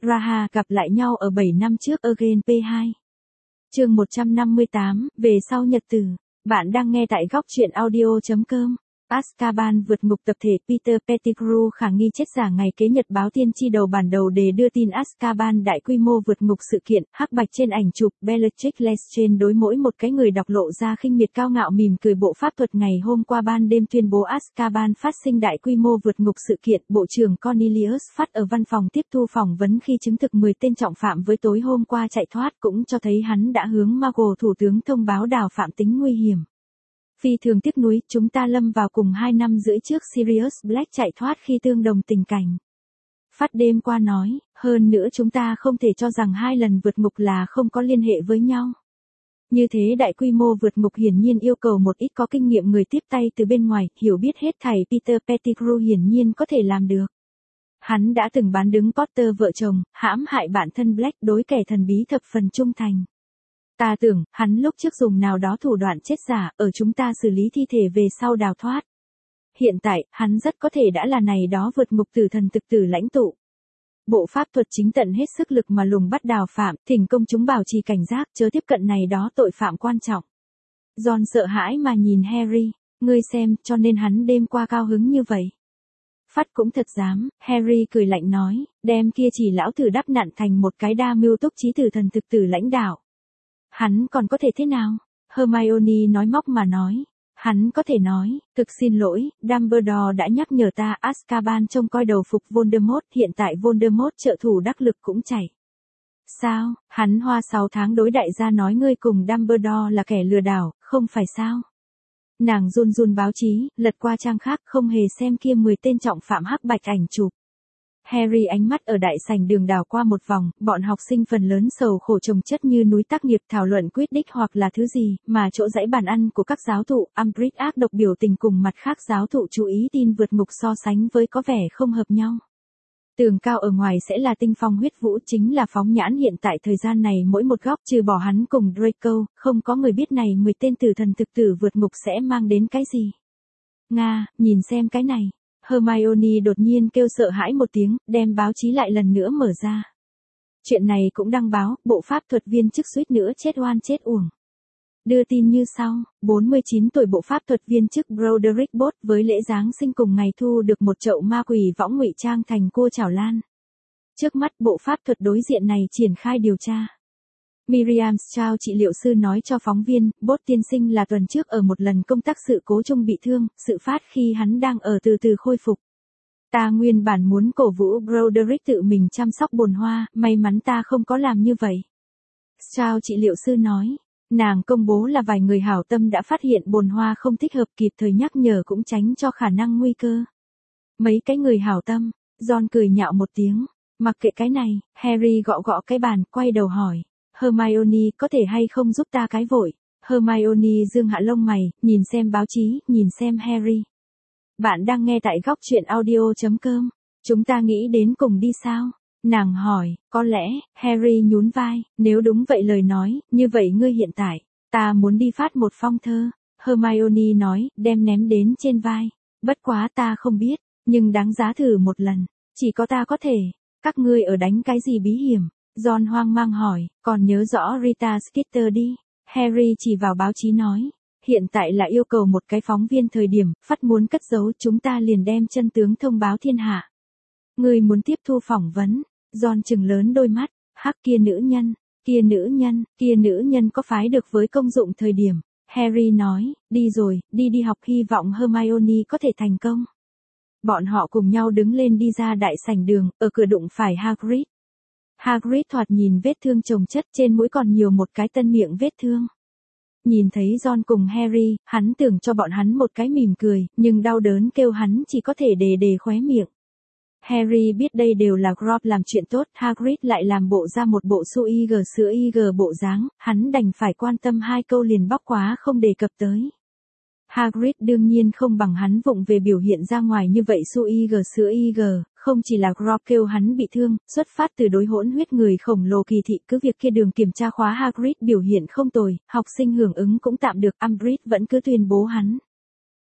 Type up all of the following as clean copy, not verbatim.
Raha gặp lại nhau ở 7 năm trước Again P2. Chương 158, về sau nhật tử. Bạn đang nghe tại góc truyện audio.com. Azkaban vượt ngục tập thể Peter Pettigrew khả nghi chết giả ngày kế nhật báo tiên tri đầu bản đầu đề đưa tin Azkaban đại quy mô vượt ngục sự kiện, hắc bạch trên ảnh chụp, Bellatrix Lestrange đối mỗi một cái người đọc lộ ra khinh miệt cao ngạo mỉm cười bộ pháp thuật ngày hôm qua ban đêm tuyên bố Azkaban phát sinh đại quy mô vượt ngục sự kiện, Bộ trưởng Cornelius Phát ở văn phòng tiếp thu phỏng vấn khi chứng thực 10 tên trọng phạm với tối hôm qua chạy thoát cũng cho thấy hắn đã hướng Margot thủ tướng thông báo đào phạm tính nguy hiểm. Phi thường tiếc nuối, chúng ta lâm vào cùng 2 năm rưỡi trước Sirius Black chạy thoát khi tương đồng tình cảnh. Phát đêm qua nói, hơn nữa chúng ta không thể cho rằng 2 lần vượt ngục là không có liên hệ với nhau. Như thế đại quy mô vượt ngục hiển nhiên yêu cầu một ít có kinh nghiệm người tiếp tay từ bên ngoài, hiểu biết hết thảy Peter Pettigrew hiển nhiên có thể làm được. Hắn đã từng bán đứng Potter vợ chồng, hãm hại bản thân Black đối kẻ thần bí thập phần trung thành. Ta tưởng, hắn lúc trước dùng nào đó thủ đoạn chết giả, ở chúng ta xử lý thi thể về sau đào thoát. Hiện tại, hắn rất có thể đã là này đó vượt ngục tử thần thực tử lãnh tụ. Bộ pháp thuật chính tận hết sức lực mà lùng bắt đào phạm, thỉnh công chúng bảo trì cảnh giác chớ tiếp cận này đó tội phạm quan trọng. John sợ hãi mà nhìn Harry, ngươi xem, cho nên hắn đêm qua cao hứng như vậy. Phát cũng thật dám, Harry cười lạnh nói, đem kia chỉ lão tử đắp nặn thành một cái đa mưu túc trí tử thần thực tử lãnh đạo. Hắn còn có thể thế nào? Hermione nói móc mà nói. Hắn có thể nói, thực xin lỗi, Dumbledore đã nhắc nhở ta Azkaban trông coi đầu phục Voldemort, hiện tại Voldemort trợ thủ đắc lực cũng chảy. Sao, hắn hoa 6 tháng đối đại gia nói ngươi cùng Dumbledore là kẻ lừa đảo, không phải sao? Nàng run run báo chí, lật qua trang khác không hề xem kia 10 tên trọng phạm hắc bạch ảnh chụp. Harry ánh mắt ở đại sảnh đường đảo qua một vòng, bọn học sinh phần lớn sầu khổ chồng chất như núi tác nghiệp thảo luận quyết đích hoặc là thứ gì, mà chỗ dãy bàn ăn của các giáo thụ, Umbridge ác độc biểu tình cùng mặt khác giáo thụ chú ý tin vượt ngục so sánh với có vẻ không hợp nhau. Tường cao ở ngoài sẽ là tinh phong huyết vũ chính là phóng nhãn hiện tại thời gian này mỗi một góc trừ bỏ hắn cùng Draco, không có người biết này 10 tên tử thần thực tử vượt ngục sẽ mang đến cái gì. Nga, nhìn xem cái này. Hermione đột nhiên kêu sợ hãi một tiếng, đem báo chí lại lần nữa mở ra. Chuyện này cũng đăng báo, bộ pháp thuật viên chức suýt nữa chết oan chết uổng. Đưa tin như sau, 49 tuổi bộ pháp thuật viên chức Broderick Bott với lễ Giáng sinh cùng ngày thu được một chậu ma quỷ võng ngụy trang thành cua chảo lan. Trước mắt bộ pháp thuật đối diện này triển khai điều tra. Miriam Strauss trị liệu sư nói cho phóng viên, Bott tiên sinh là tuần trước ở một lần công tác sự cố chung bị thương, sự phát khi hắn đang ở từ từ khôi phục. Ta nguyên bản muốn cổ vũ Broderick tự mình chăm sóc bồn hoa, may mắn ta không có làm như vậy. Strauss trị liệu sư nói, nàng công bố là vài người hảo tâm đã phát hiện bồn hoa không thích hợp kịp thời nhắc nhở cũng tránh cho khả năng nguy cơ. Mấy cái người hảo tâm, John cười nhạo một tiếng, mặc kệ cái này, Harry gõ gõ cái bàn, quay đầu hỏi. Hermione có thể hay không giúp ta cái vội. Hermione dương hạ lông mày, nhìn xem báo chí, nhìn xem Harry. Bạn đang nghe tại góc truyện audio.com. Chúng ta nghĩ đến cùng đi sao? Nàng hỏi, có lẽ, Harry nhún vai, nếu đúng vậy lời nói, như vậy ngươi hiện tại, ta muốn đi phát một phong thơ. Hermione nói, đem ném đến trên vai. Bất quá ta không biết, nhưng đáng giá thử một lần. Chỉ có ta có thể. Các ngươi ở đánh cái gì bí hiểm? John hoang mang hỏi, còn nhớ rõ Rita Skeeter đi. Harry chỉ vào báo chí nói, hiện tại là yêu cầu một cái phóng viên thời điểm, phát muốn cất giấu chúng ta liền đem chân tướng thông báo thiên hạ. Người muốn tiếp thu phỏng vấn, John trừng lớn đôi mắt, hắc kia nữ nhân có phái được với công dụng thời điểm. Harry nói, đi rồi, đi học hy vọng Hermione có thể thành công. Bọn họ cùng nhau đứng lên đi ra đại sảnh đường, ở cửa đụng phải Hagrid. Hagrid thoạt nhìn vết thương chồng chất trên mũi còn nhiều một cái tân miệng vết thương. Nhìn thấy John cùng Harry, hắn tưởng cho bọn hắn một cái mỉm cười, nhưng đau đớn kêu hắn chỉ có thể đề khóe miệng. Harry biết đây đều là Group làm chuyện tốt, Hagrid lại làm bộ ra một bộ sữa IG bộ dáng, hắn đành phải quan tâm 2 câu liền bóc quá không đề cập tới. Hagrid đương nhiên không bằng hắn vụng về biểu hiện ra ngoài như vậy sữa IG, không chỉ là Group kêu hắn bị thương, xuất phát từ đối hỗn huyết người khổng lồ kỳ thị cứ việc kia đường kiểm tra khóa Hagrid biểu hiện không tồi, học sinh hưởng ứng cũng tạm được, Umbridge vẫn cứ tuyên bố hắn.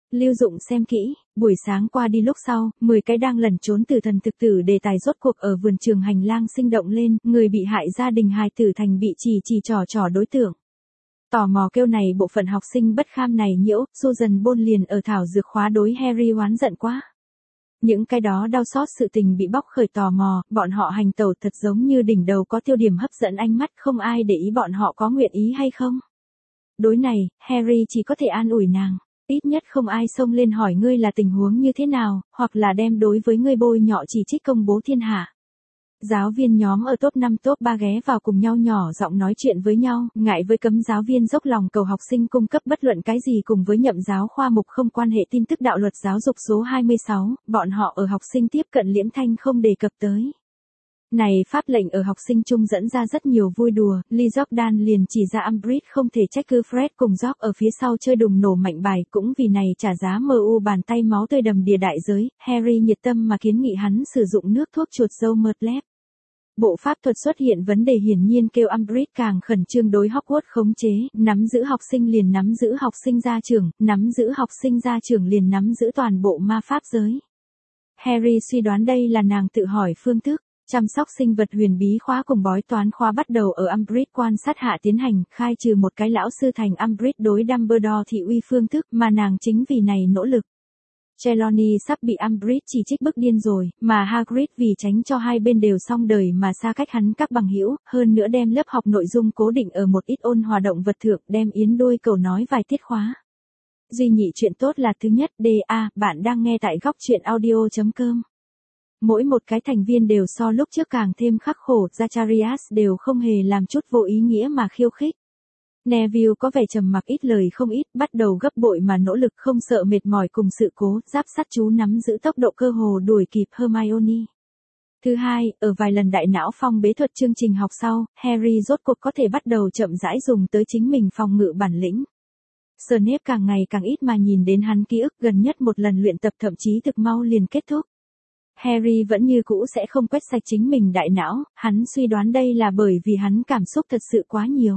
Lưu Dụng xem kỹ, buổi sáng qua đi lúc sau, 10 cái đang lẩn trốn từ thần thực tử đề tài rốt cuộc ở vườn trường hành lang sinh động lên, người bị hại gia đình hài tử thành bị chỉ trò đối tượng. Tò mò kêu này bộ phận học sinh bất kham này nhiễu, Susan Bôn liền ở thảo dược khóa đối Harry oán giận quá. Những cái đó đau xót sự tình bị bóc khởi tò mò, bọn họ hành tẩu thật giống như đỉnh đầu có tiêu điểm hấp dẫn ánh mắt, không ai để ý bọn họ có nguyện ý hay không. Đối này, Harry chỉ có thể an ủi nàng. Ít nhất không ai xông lên hỏi ngươi là tình huống như thế nào, hoặc là đem đối với ngươi bôi nhọ chỉ trích công bố thiên hạ. Giáo viên nhóm ở top 5 top 3 ghé vào cùng nhau nhỏ giọng nói chuyện với nhau, ngại với cấm giáo viên dốc lòng cầu học sinh cung cấp bất luận cái gì cùng với nhậm giáo khoa mục không quan hệ tin tức đạo luật giáo dục số 26, bọn họ ở học sinh tiếp cận liễm thanh không đề cập tới. Này pháp lệnh ở học sinh chung dẫn ra rất nhiều vui đùa, Lee Jordan liền chỉ ra Umbridge không thể trách cứ Fred cùng George ở phía sau chơi đùng nổ mạnh bài, cũng vì này trả giá MU bàn tay máu tươi đầm đìa đại giới, Harry nhiệt tâm mà kiến nghị hắn sử dụng nước thuốc chuột dâu Murtlep. Bộ pháp thuật xuất hiện vấn đề hiển nhiên kêu Umbridge càng khẩn trương đối Hogwarts khống chế, nắm giữ học sinh liền nắm giữ học sinh gia trưởng, nắm giữ học sinh gia trưởng liền nắm giữ toàn bộ ma pháp giới. Harry suy đoán đây là nàng tự hỏi phương thức. Chăm sóc sinh vật huyền bí khóa cùng bói toán khóa bắt đầu ở Umbridge quan sát hạ tiến hành, khai trừ một cái lão sư thành Umbridge đối Dumbledore thị uy phương thức mà nàng chính vì này nỗ lực. Trelawney sắp bị Umbridge chỉ trích bức điên rồi, mà Hagrid vì tránh cho hai bên đều xong đời mà xa cách hắn các bằng hữu, hơn nữa đem lớp học nội dung cố định ở một ít ôn hòa động vật thượng, đem yến đôi cầu nói vài tiết khóa. Duy nhị chuyện tốt là thứ nhất, bạn đang nghe tại góc truyện audio.com. Mỗi một cái thành viên đều so lúc trước càng thêm khắc khổ, Zacharias đều không hề làm chút vô ý nghĩa mà khiêu khích. Neville có vẻ trầm mặc ít lời không ít, bắt đầu gấp bội mà nỗ lực không sợ mệt mỏi cùng sự cố, giáp sắt chú nắm giữ tốc độ cơ hồ đuổi kịp Hermione. Thứ hai, ở vài lần đại não phong bế thuật chương trình học sau, Harry rốt cuộc có thể bắt đầu chậm rãi dùng tới chính mình phòng ngự bản lĩnh. Snape càng ngày càng ít mà nhìn đến hắn ký ức, gần nhất một lần luyện tập thậm chí thực mau liền kết thúc. Harry vẫn như cũ sẽ không quét sạch chính mình đại não, hắn suy đoán đây là bởi vì hắn cảm xúc thật sự quá nhiều.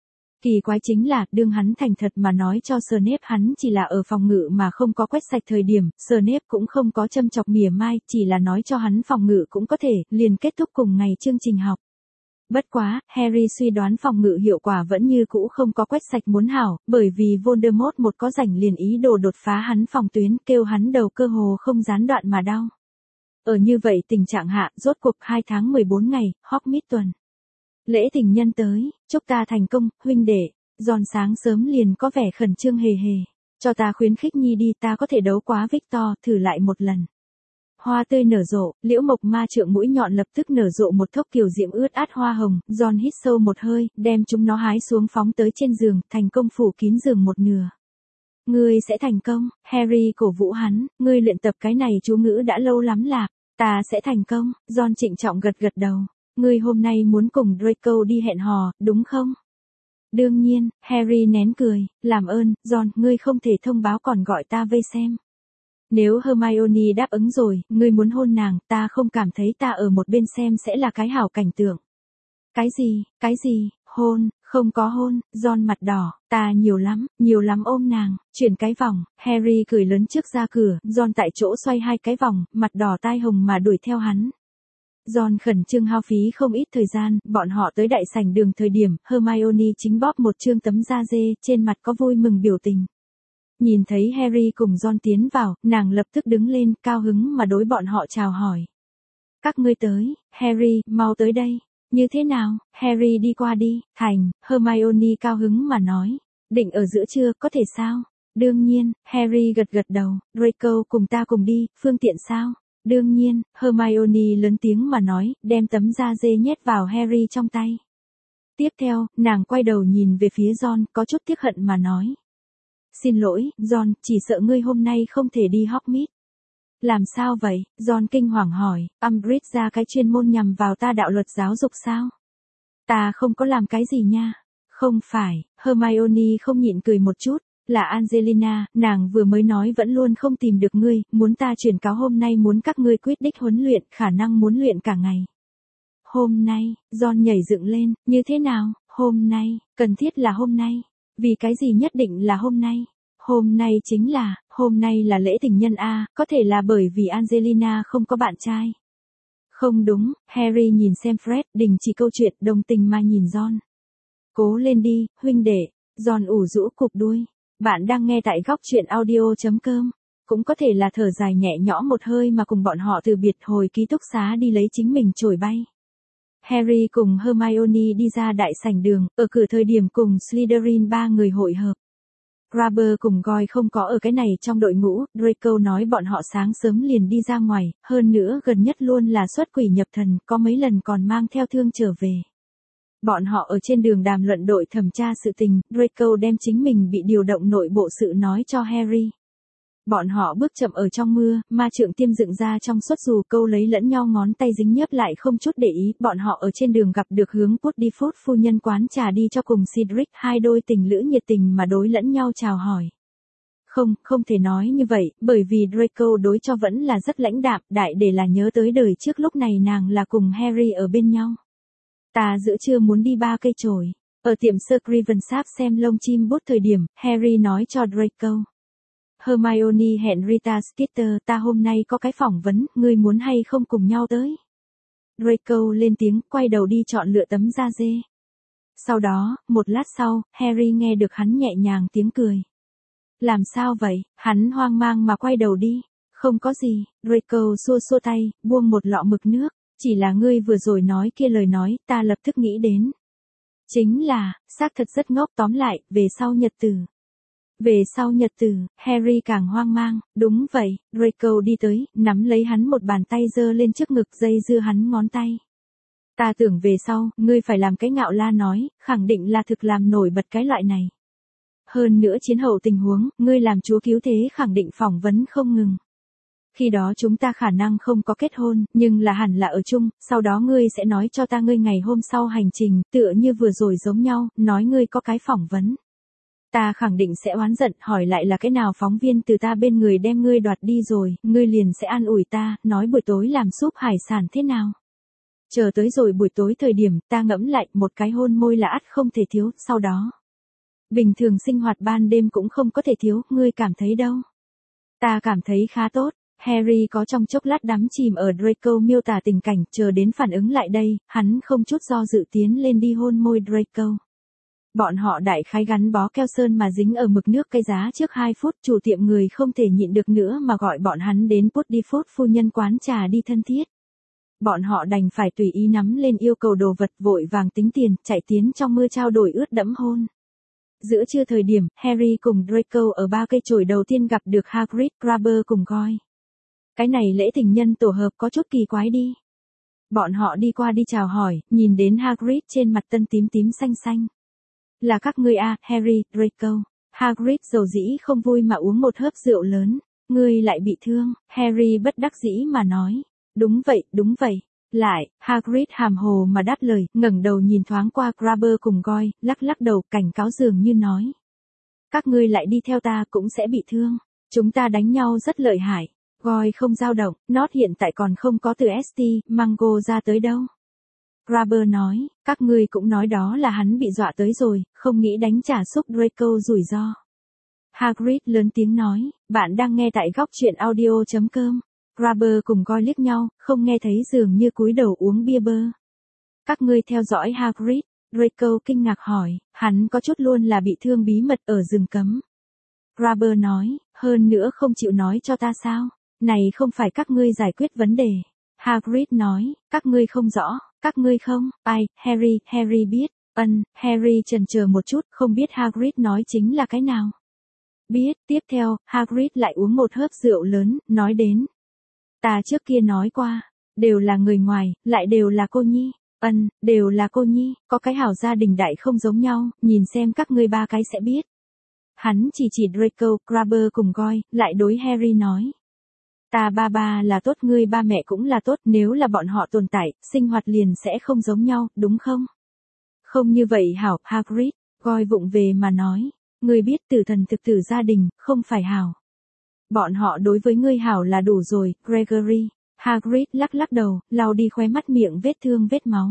Kỳ quái chính là, đương hắn thành thật mà nói cho Snape hắn chỉ là ở phòng ngự mà không có quét sạch thời điểm, Snape cũng không có châm chọc mỉa mai, chỉ là nói cho hắn phòng ngự cũng có thể, liền kết thúc cùng ngày chương trình học. Bất quá, Harry suy đoán phòng ngự hiệu quả vẫn như cũ không có quét sạch muốn hảo, bởi vì Voldemort một có rảnh liền ý đồ đột phá hắn phòng tuyến, kêu hắn đầu cơ hồ không gián đoạn mà đau. Ở như vậy tình trạng hạ, rốt cuộc 2 tháng 14 ngày, Hogsmeade tuần. Lễ tình nhân tới, chúc ta thành công, huynh đệ. Giòn sáng sớm liền có vẻ khẩn trương hề hề. Cho ta khuyến khích nhi đi, ta có thể đấu quá Victor, thử lại một lần. Hoa tươi nở rộ, liễu mộc ma trượng mũi nhọn lập tức nở rộ một thốc kiều diễm ướt át hoa hồng, John hít sâu một hơi, đem chúng nó hái xuống phóng tới trên giường, thành công phủ kín giường một nửa. Ngươi sẽ thành công, Harry cổ vũ hắn, ngươi luyện tập cái này chú ngữ đã lâu lắm lạc, ta sẽ thành công, John trịnh trọng gật gật đầu, ngươi hôm nay muốn cùng Draco đi hẹn hò, đúng không? Đương nhiên, Harry nén cười, làm ơn, John, ngươi không thể thông báo còn gọi ta vây xem. Nếu Hermione đáp ứng rồi, ngươi muốn hôn nàng, ta không cảm thấy ta ở một bên xem sẽ là cái hảo cảnh tượng. Cái gì, hôn, không có hôn, John mặt đỏ, ta nhiều lắm ôm nàng, chuyển cái vòng, Harry cười lớn trước ra cửa, John tại chỗ xoay 2 cái vòng, mặt đỏ tai hồng mà đuổi theo hắn. John khẩn trương hao phí không ít thời gian, bọn họ tới đại sảnh đường thời điểm, Hermione chính bóp một trương tấm da dê, trên mặt có vui mừng biểu tình. Nhìn thấy Harry cùng John tiến vào, nàng lập tức đứng lên, cao hứng mà đối bọn họ chào hỏi. Các ngươi tới, Harry, mau tới đây. Như thế nào, Harry đi qua đi, thành, Hermione cao hứng mà nói. Định ở giữa trưa, có thể sao? Đương nhiên, Harry gật gật đầu, Draco cùng ta cùng đi, phương tiện sao? Đương nhiên, Hermione lớn tiếng mà nói, đem tấm da dê nhét vào Harry trong tay. Tiếp theo, nàng quay đầu nhìn về phía John, có chút tiếc hận mà nói. Xin lỗi, John, chỉ sợ ngươi hôm nay không thể đi Hogsmeade. Làm sao vậy? John kinh hoàng hỏi, Umbridge ra cái chuyên môn nhằm vào ta đạo luật giáo dục sao? Ta không có làm cái gì nha. Không phải, Hermione không nhịn cười một chút, là Angelina, nàng vừa mới nói vẫn luôn không tìm được ngươi, muốn ta chuyển cáo hôm nay muốn các ngươi quyết định huấn luyện, khả năng muốn luyện cả ngày. Hôm nay, John nhảy dựng lên, như thế nào, hôm nay, cần thiết là hôm nay. Vì cái gì nhất định là hôm nay? Hôm nay là lễ tình nhân a, có thể là bởi vì Angelina không có bạn trai. Không đúng, Harry nhìn xem Fred, đình chỉ câu chuyện, đồng tình mà nhìn Ron. Cố lên đi, huynh đệ. Ron ủ rũ cụp đuôi. Bạn đang nghe tại góc truyện audio.com. Cũng có thể là thở dài nhẹ nhõm một hơi mà cùng bọn họ từ biệt hồi ký túc xá đi lấy chính mình trổi bay. Harry cùng Hermione đi ra đại sảnh đường, ở cửa thời điểm cùng Slytherin ba người hội hợp. Grabber cùng Goyle không có ở cái này trong đội ngũ, Draco nói bọn họ sáng sớm liền đi ra ngoài, hơn nữa gần nhất luôn là xuất quỷ nhập thần, có mấy lần còn mang theo thương trở về. Bọn họ ở trên đường đàm luận đội thẩm tra sự tình, Draco đem chính mình bị điều động nội bộ sự nói cho Harry. Bọn họ bước chậm ở trong mưa, ma trượng tiêm dựng ra trong suốt dù câu lấy lẫn nhau ngón tay dính nhớp lại không chút để ý, bọn họ ở trên đường gặp được hướng Puddifoot phu nhân quán trà đi cho cùng Cedric, hai đôi tình lữ nhiệt tình mà đối lẫn nhau chào hỏi. Không thể nói như vậy, bởi vì Draco đối cho vẫn là rất lãnh đạm, đại để là nhớ tới đời trước lúc này nàng là cùng Harry ở bên nhau. Ta giữa trưa muốn đi 3 cây chổi. Ở tiệm Scriven Sáp xem lông chim bút thời điểm, Harry nói cho Draco. Hermione hẹn Rita Skeeter, ta hôm nay có cái phỏng vấn, ngươi muốn hay không cùng nhau tới. Draco lên tiếng, quay đầu đi chọn lựa tấm da dê. Sau đó, một lát sau, Harry nghe được hắn nhẹ nhàng tiếng cười. Làm sao vậy? Hắn hoang mang mà quay đầu đi. Không có gì, Draco xua xua tay, buông một lọ mực nước. Chỉ là ngươi vừa rồi nói kia lời nói, ta lập tức nghĩ đến. Chính là, xác thật rất ngốc, tóm lại, về sau nhật tử, Harry càng hoang mang, đúng vậy, Draco đi tới, nắm lấy hắn một bàn tay giơ lên trước ngực dây dưa hắn ngón tay. Ta tưởng về sau, ngươi phải làm cái ngạo la nói, khẳng định là thực làm nổi bật cái loại này. Hơn nữa chiến hậu tình huống, ngươi làm chúa cứu thế khẳng định phỏng vấn không ngừng. Khi đó chúng ta khả năng không có kết hôn, nhưng là hẳn là ở chung, sau đó ngươi sẽ nói cho ta ngươi ngày hôm sau hành trình, tựa như vừa rồi giống nhau, nói ngươi có cái phỏng vấn. Ta khẳng định sẽ oán giận, hỏi lại là cái nào phóng viên từ ta bên người đem ngươi đoạt đi rồi, ngươi liền sẽ an ủi ta, nói buổi tối làm súp hải sản thế nào. Chờ tới rồi buổi tối thời điểm, ta ngẫm lại, một cái hôn môi là ắt không thể thiếu, sau đó. Bình thường sinh hoạt ban đêm cũng không có thể thiếu, ngươi cảm thấy đâu? Ta cảm thấy khá tốt. Harry có trong chốc lát đắm chìm ở Draco miêu tả tình cảnh, chờ đến phản ứng lại đây, hắn không chút do dự tiến lên đi hôn môi Draco. Bọn họ đại khái gắn bó keo sơn mà dính ở mực nước cây giá trước 2 phút, chủ tiệm người không thể nhịn được nữa mà gọi bọn hắn đến Puddifoot phu nhân quán trà đi thân thiết. Bọn họ đành phải tùy ý nắm lên yêu cầu đồ vật, vội vàng tính tiền, chạy tiến trong mưa trao đổi ướt đẫm hôn. Giữa trưa thời điểm, Harry cùng Draco ở 3 cây chổi đầu tiên gặp được Hagrid, Grabber cùng Goyle. Cái này lễ tình nhân tổ hợp có chút kỳ quái đi. Bọn họ đi qua đi chào hỏi, nhìn đến Hagrid trên mặt tân tím tím xanh xanh. Là các ngươi à, Harry, Draco. Hagrid dầu dĩ không vui mà uống một hớp rượu lớn. Ngươi lại bị thương, Harry bất đắc dĩ mà nói. Đúng vậy. Lại, Hagrid hàm hồ mà đáp lời, ngẩng đầu nhìn thoáng qua Grabber cùng Goyle, lắc đầu, cảnh cáo dường như nói. Các ngươi lại đi theo ta cũng sẽ bị thương. Chúng ta đánh nhau rất lợi hại. Goyle không dao động, Nốt hiện tại còn không có từ St. Mango ra tới đâu. Grabber nói, các ngươi cũng nói đó là hắn bị dọa tới rồi, không nghĩ đánh trả xúc Draco rủi ro. Hagrid lớn tiếng nói, bạn đang nghe tại góc truyện audio.com. Grabber cùng Goyle liếc nhau, không nghe thấy dường như cúi đầu uống bia bơ. Các ngươi theo dõi Hagrid, Draco kinh ngạc hỏi, hắn có chút luôn là bị thương bí mật ở rừng cấm. Grabber nói, hơn nữa không chịu nói cho ta sao, này không phải các ngươi giải quyết vấn đề. Hagrid nói, các ngươi không rõ, các ngươi không, ai, Harry biết, Harry chần chờ một chút, không biết Hagrid nói chính là cái nào. Biết, tiếp theo, Hagrid lại uống một hớp rượu lớn, nói đến. Ta trước kia nói qua, đều là người ngoài, lại đều là cô nhi, đều là cô nhi, có cái hảo gia đình đại không giống nhau, nhìn xem các ngươi 3 cái sẽ biết. Hắn chỉ Draco, Grabber cùng Goyle, lại đối Harry nói. Ta ba là tốt, ngươi ba mẹ cũng là tốt, nếu là bọn họ tồn tại, sinh hoạt liền sẽ không giống nhau, đúng không? Không như vậy hảo, Hagrid, Goyle vụng về mà nói, ngươi biết tử thần thực tử gia đình, không phải hảo. Bọn họ đối với ngươi hảo là đủ rồi, Gregory. Hagrid lắc đầu, lau đi khóe mắt miệng vết thương vết máu.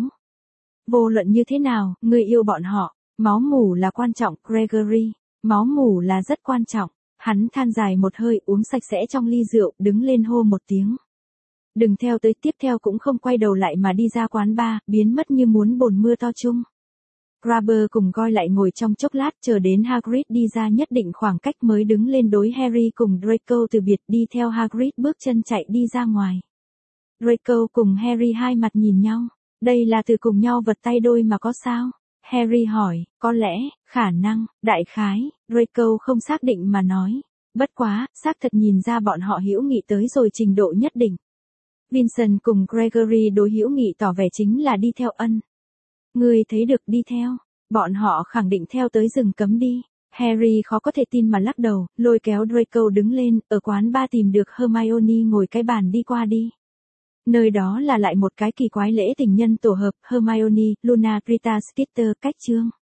Vô luận như thế nào, ngươi yêu bọn họ, máu mủ là quan trọng, Gregory. Máu mủ là rất quan trọng. Hắn than dài một hơi, uống sạch sẽ trong ly rượu, đứng lên hô một tiếng. Đừng theo tới, tiếp theo cũng không quay đầu lại mà đi ra quán bar, biến mất như muốn bồn mưa to chung. Grabber cùng Goyle lại ngồi trong chốc lát, chờ đến Hagrid đi ra nhất định khoảng cách mới đứng lên đối Harry cùng Draco từ biệt, đi theo Hagrid bước chân chạy đi ra ngoài. Draco cùng Harry hai mặt nhìn nhau. Đây là từ cùng nhau vật tay đôi mà có sao? Harry hỏi, có lẽ, khả năng, đại khái, Draco không xác định mà nói. Bất quá, xác thật nhìn ra bọn họ hữu nghị tới rồi trình độ nhất định. Vincent cùng Gregory đối hữu nghị tỏ vẻ chính là đi theo ân. Ngươi thấy được đi theo, bọn họ khẳng định theo tới rừng cấm đi. Harry khó có thể tin mà lắc đầu, lôi kéo Draco đứng lên, ở quán bar tìm được Hermione ngồi cái bàn đi qua đi. Nơi đó là lại một cái kỳ quái lễ tình nhân tổ hợp, Hermione, Luna, Rita Skeeter, cách chương.